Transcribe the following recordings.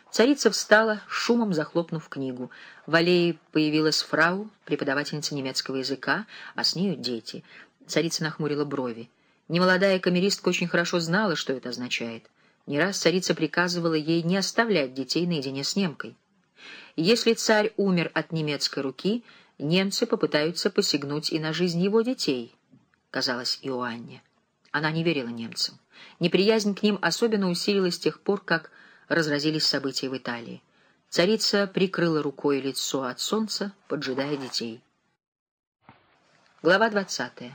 Царица встала, шумом захлопнув книгу. В аллее появилась фрау, преподавательница немецкого языка, а с нею дети. Царица нахмурила брови. Немолодая камеристка очень хорошо знала, что это означает. Не раз царица приказывала ей не оставлять детей наедине с немкой. Если царь умер от немецкой руки, немцы попытаются посягнуть и на жизнь его детей, казалось Иоанне. Она не верила немцам. Неприязнь к ним особенно усилилась с тех пор, как разразились события в Италии. Царица прикрыла рукой лицо от солнца, поджидая детей. Глава 20.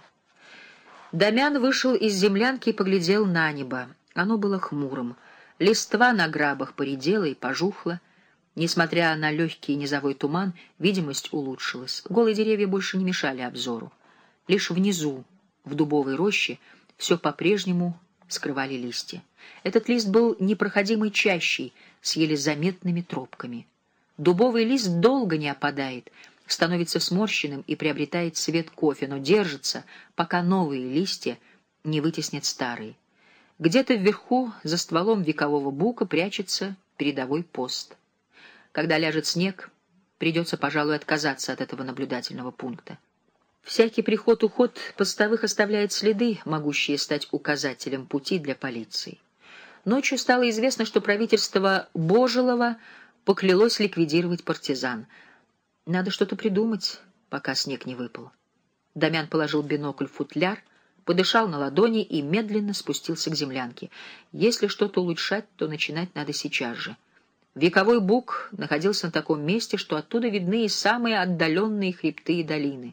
Дамян вышел из землянки и поглядел на небо. Оно было хмурым. Листва на грабах поредела и пожухла. Несмотря на легкий низовой туман, видимость улучшилась. Голые деревья больше не мешали обзору. Лишь внизу, в дубовой роще, все по-прежнему скрывали листья. Этот лист был непроходимой чащей, с еле заметными тропками. Дубовый лист долго не опадает, становится сморщенным и приобретает цвет кофе, но держится, пока новые листья не вытеснят старые. Где-то вверху, за стволом векового бука, прячется передовой пост. Когда ляжет снег, придется, пожалуй, отказаться от этого наблюдательного пункта. Всякий приход-уход постовых оставляет следы, могущие стать указателем пути для полиции. Ночью стало известно, что правительство Божилова поклялось ликвидировать партизан. Надо что-то придумать, пока снег не выпал. Дамян положил бинокль в футляр, подышал на ладони и медленно спустился к землянке. Если что-то улучшать, то начинать надо сейчас же. Вековой бук находился на таком месте, что оттуда видны и самые отдаленные хребты и долины.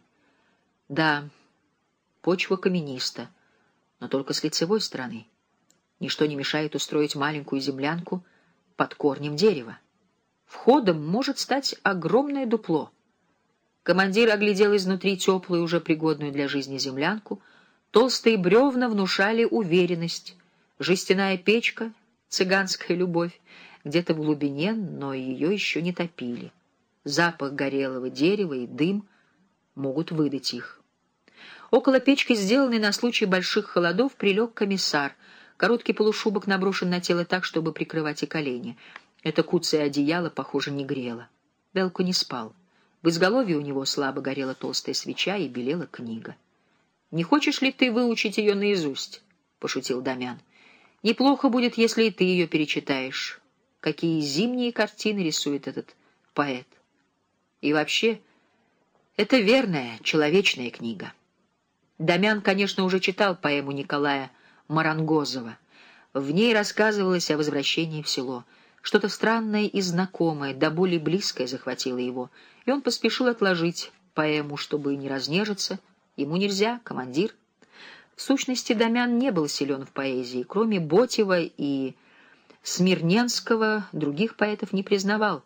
Да, почва камениста, но только с лицевой стороны. Ничто не мешает устроить маленькую землянку под корнем дерева. Входом может стать огромное дупло. Командир оглядел изнутри теплую, уже пригодную для жизни землянку. Толстые бревна внушали уверенность. Жестяная печка, цыганская любовь, где-то в глубине, но ее еще не топили. Запах горелого дерева и дым могут выдать их. Около печки, сделанной на случай больших холодов, прилег комиссар. Короткий полушубок наброшен на тело так, чтобы прикрывать и колени. Это куцое одеяло, похоже, не грело. Велко не спал. В изголовье у него слабо горела толстая свеча и белела книга. «Не хочешь ли ты выучить ее наизусть?» — пошутил Дамян. «Неплохо будет, если и ты ее перечитаешь. Какие зимние картины рисует этот поэт. И вообще, это верная, человечная книга». Дамян, конечно, уже читал поэму Николая Марангозова. В ней рассказывалось о возвращении в село. Что-то странное и знакомое, до боли близкое захватило его, и он поспешил отложить поэму, чтобы не разнежиться. Ему нельзя, командир. В сущности, Дамян не был силен в поэзии. Кроме Ботева и Смирненского, других поэтов не признавал.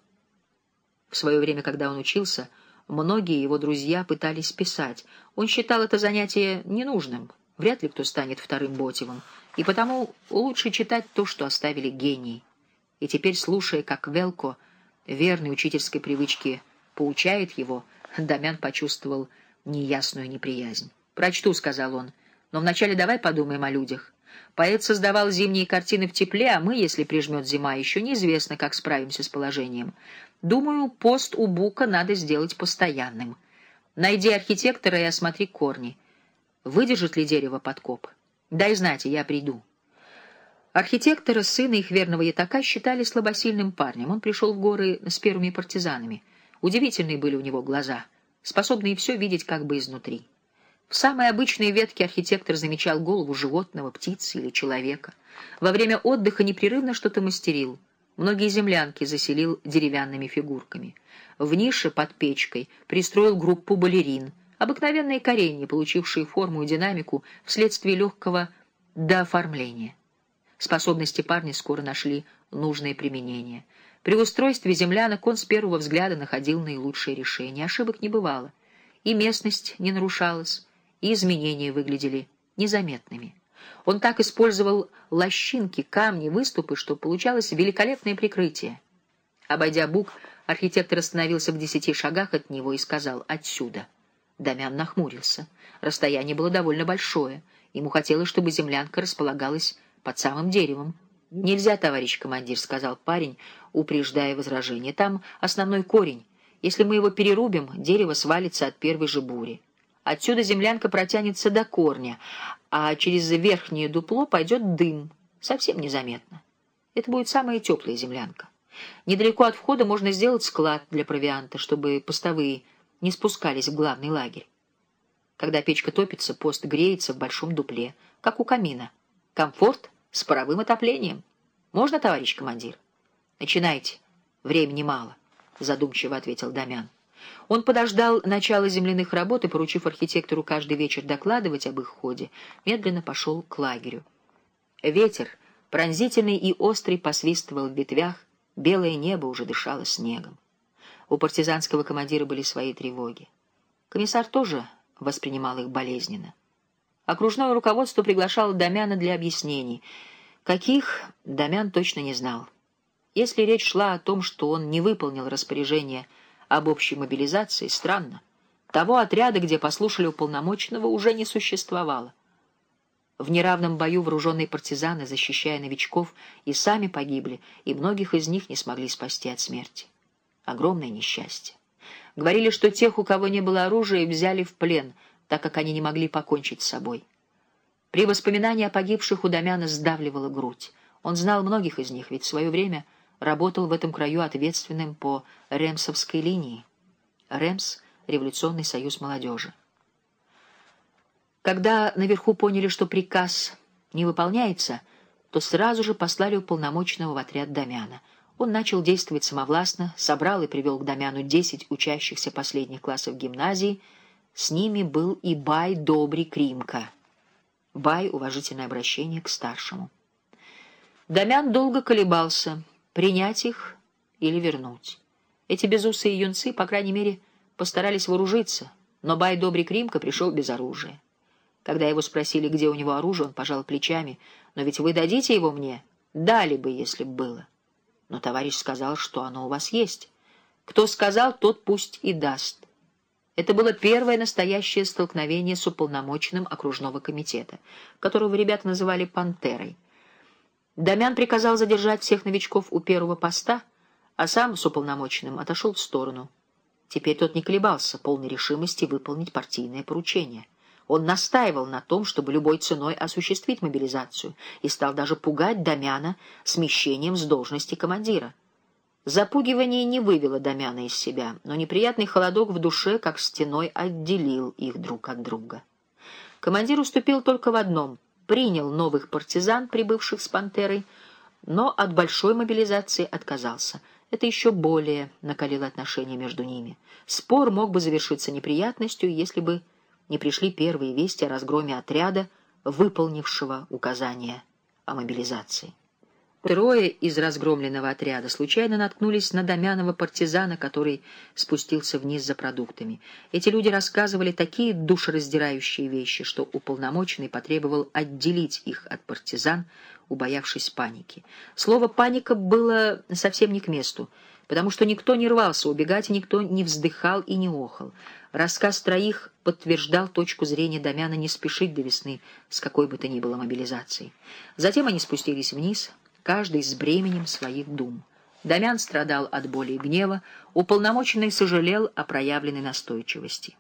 В свое время, когда он учился, многие его друзья пытались писать. Он считал это занятие ненужным. Вряд ли кто станет вторым Ботевым. И потому лучше читать то, что оставили гении. И теперь, слушая, как Велко, верной учительской привычке, поучает его, Дамян почувствовал неясную неприязнь. «Прочту», — сказал он, — «но вначале давай подумаем о людях. Поэт создавал зимние картины в тепле, а мы, если прижмет зима, еще неизвестно, как справимся с положением. Думаю, пост у бука надо сделать постоянным. Найди архитектора и осмотри корни. Выдержит ли дерево подкоп? Дай знать, и я приду». Архитектора, сына их верного ятака, считали слабосильным парнем. Он пришел в горы с первыми партизанами. Удивительные были у него глаза, способные все видеть как бы изнутри. В самой обычной ветке архитектор замечал голову животного, птицы или человека. Во время отдыха непрерывно что-то мастерил. Многие землянки заселил деревянными фигурками. В нише под печкой пристроил группу балерин, обыкновенные коренья, получившие форму и динамику вследствие легкого дооформления. Способности парня скоро нашли нужное применение. При устройстве землянок он с первого взгляда находил наилучшее решение. Ошибок не бывало. И местность не нарушалась, и изменения выглядели незаметными. Он так использовал лощинки, камни, выступы, что получалось великолепное прикрытие. Обойдя бук, архитектор остановился в 10 шагах от него и сказал: «Отсюда». Дамян нахмурился. Расстояние было довольно большое. Ему хотелось, чтобы землянка располагалась под самым деревом. «Нельзя, товарищ командир», — сказал парень, упреждая возражение. «Там основной корень. Если мы его перерубим, дерево свалится от первой же бури. Отсюда землянка протянется до корня, а через верхнее дупло пойдет дым, совсем незаметно. Это будет самая теплая землянка. Недалеко от входа можно сделать склад для провианта, чтобы постовые не спускались в главный лагерь. Когда печка топится, пост греется в большом дупле, как у камина. Комфорт с паровым отоплением. Можно, товарищ командир?» «Начинайте. Времени мало», — задумчиво ответил Дамян. Он подождал начала земляных работ и, поручив архитектору каждый вечер докладывать об их ходе, медленно пошел к лагерю. Ветер, пронзительный и острый, посвистывал в ветвях, белое небо уже дышало снегом. У партизанского командира были свои тревоги. Комиссар тоже воспринимал их болезненно. Окружное руководство приглашало Дамяна для объяснений. Каких, Дамян точно не знал. Если речь шла о том, что он не выполнил распоряжение об общей мобилизации, странно. Того отряда, где послушали уполномоченного, уже не существовало. В неравном бою вооруженные партизаны, защищая новичков, и сами погибли, и многих из них не смогли спасти от смерти. Огромное несчастье. Говорили, что тех, у кого не было оружия, взяли в плен, так как они не могли покончить с собой. При воспоминании о погибших у Дамяна сдавливала грудь. Он знал многих из них, ведь в свое время работал в этом краю ответственным по Ремсовской линии. Ремс — Революционный союз молодежи. Когда наверху поняли, что приказ не выполняется, то сразу же послали уполномоченного в отряд Дамяна. Он начал действовать самовластно, собрал и привел к Дамяну 10 учащихся последних классов гимназии. С ними был и Бай Добрый Кримка. Бай — уважительное обращение к старшему. Дамян долго колебался, принять их или вернуть. Эти безусые юнцы, по крайней мере, постарались вооружиться, но Бай Добрый Кримка пришел без оружия. Когда его спросили, где у него оружие, он пожал плечами. «Но ведь вы дадите его мне?» «Дали бы, если б было». «Но товарищ сказал, что оно у вас есть». «Кто сказал, тот пусть и даст». Это было первое настоящее столкновение с уполномоченным окружного комитета, которого ребята называли «Пантерой». Дамян приказал задержать всех новичков у первого поста, а сам с уполномоченным отошел в сторону. Теперь тот не колебался, полной решимости выполнить партийное поручение. Он настаивал на том, чтобы любой ценой осуществить мобилизацию, и стал даже пугать Дамяна смещением с должности командира. Запугивание не вывело Дамяна из себя, но неприятный холодок в душе, как стеной, отделил их друг от друга. Командир уступил только в одном — принял новых партизан, прибывших с «Пантерой», но от большой мобилизации отказался. Это еще более накалило отношения между ними. Спор мог бы завершиться неприятностью, если бы не пришли первые вести о разгроме отряда, выполнившего указания о мобилизации. Трое из разгромленного отряда случайно наткнулись на Дамянова партизана, который спустился вниз за продуктами. Эти люди рассказывали такие душераздирающие вещи, что уполномоченный потребовал отделить их от партизан, убоявшись паники. Слово «паника» было совсем не к месту, потому что никто не рвался убегать, и никто не вздыхал и не охал. Рассказ троих подтверждал точку зрения Дамяна не спешить до весны с какой бы то ни было мобилизацией. Затем они спустились вниз, каждый с бременем своих дум. Дамян страдал от боли и гнева, уполномоченный сожалел о проявленной настойчивости.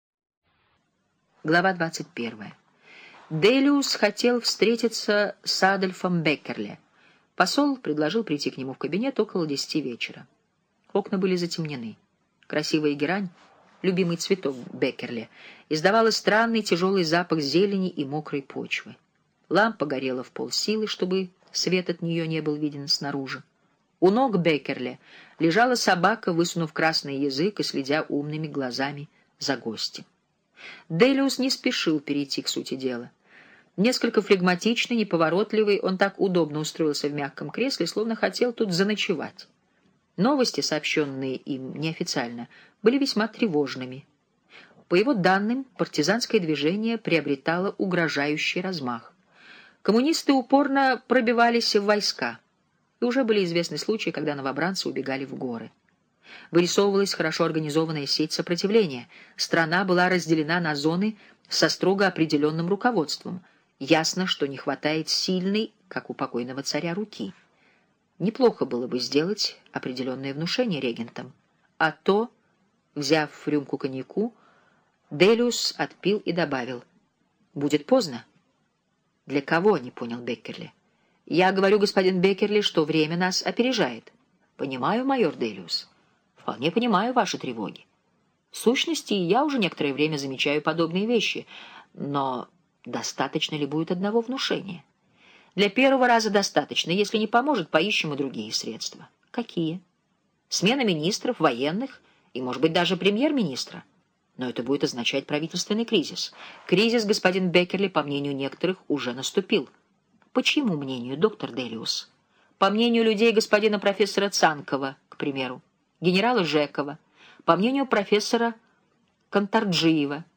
Глава 21. Делиус хотел встретиться с Адольфом Беккерле. Посол предложил прийти к нему в кабинет около 10 вечера. Окна были затемнены. Красивая герань, любимый цветок Беккерле, издавала странный тяжелый запах зелени и мокрой почвы. Лампа горела в полсилы, чтобы свет от нее не был виден снаружи. У ног Беккерле лежала собака, высунув красный язык и следя умными глазами за гостем. Делиус не спешил перейти к сути дела. Несколько флегматичный, неповоротливый, он так удобно устроился в мягком кресле, словно хотел тут заночевать. Новости, сообщенные им неофициально, были весьма тревожными. По его данным, партизанское движение приобретало угрожающий размах. Коммунисты упорно пробивались в войска, и уже были известны случаи, когда новобранцы убегали в горы. Вырисовывалась хорошо организованная сеть сопротивления. Страна была разделена на зоны со строго определенным руководством, Ясно, что не хватает сильной, как у покойного царя, руки. Неплохо было бы сделать определенное внушение регентам. А то, взяв рюмку коньяку, Делиус отпил и добавил: «Будет поздно». «Для кого?» — не понял Беккерли. «Я говорю, господин Беккерли, что время нас опережает». «Понимаю, майор Делиус. Вполне понимаю ваши тревоги. В сущности, я уже некоторое время замечаю подобные вещи. Но достаточно ли будет одного внушения? Для первого раза достаточно. Если не поможет, поищем и другие средства». «Какие?» «Смена министров, военных и, может быть, даже премьер-министра. Но это будет означать правительственный кризис. Кризис, господин Беккерли, по мнению некоторых, уже наступил». «По чьему мнению, доктор Делиус?» «По мнению людей господина профессора Цанкова, к примеру, генерала Жекова, по мнению профессора Кантарджиева,